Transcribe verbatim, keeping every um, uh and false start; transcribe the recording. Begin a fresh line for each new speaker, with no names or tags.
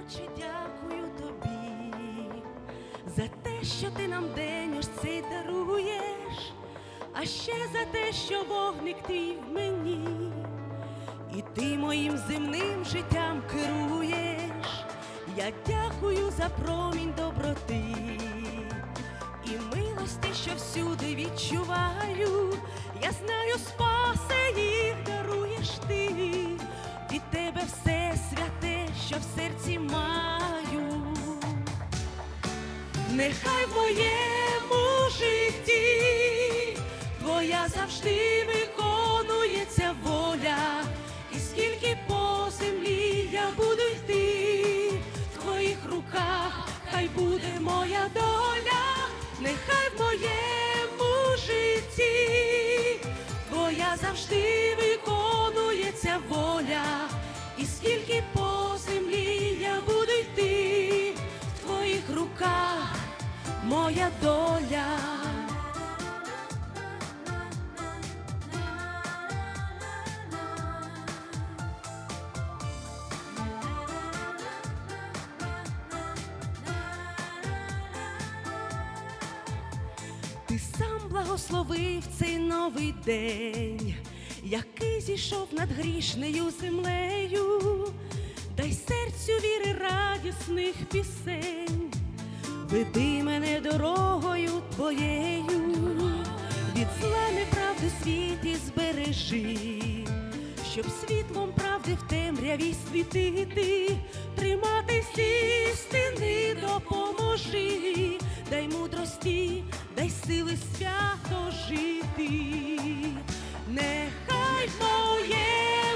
Отче, дякую тобі за те, що ти нам день ось цей даруєш, а ще за те, що вогник твій в мені, і ти моїм земним життям керуєш. Я дякую за промінь доброти і милості, що всюди відчуваю. Я знаю, спаси їх даруєш ти, від тебе все святе, що в серці маю. Нехай в моєму житті твоя завжди виконується воля, і скільки по землі я буду йти, в твоїх руках хай буде моя доля. Нехай в моєму житті твоя завжди виконується воля, і скільки по землі я буду йти, в твоїх руках моя доля. Ти сам благословив цей новий день, який зійшов над грішнею землею. Дай серцю віри радісних пісень, веди мене дорогою твоєю, від зла неправди світі збережи, щоб світлом правди в темряві світити, триматись істини допоможи, дай мудрості, дай сили свято жити. Нехай моє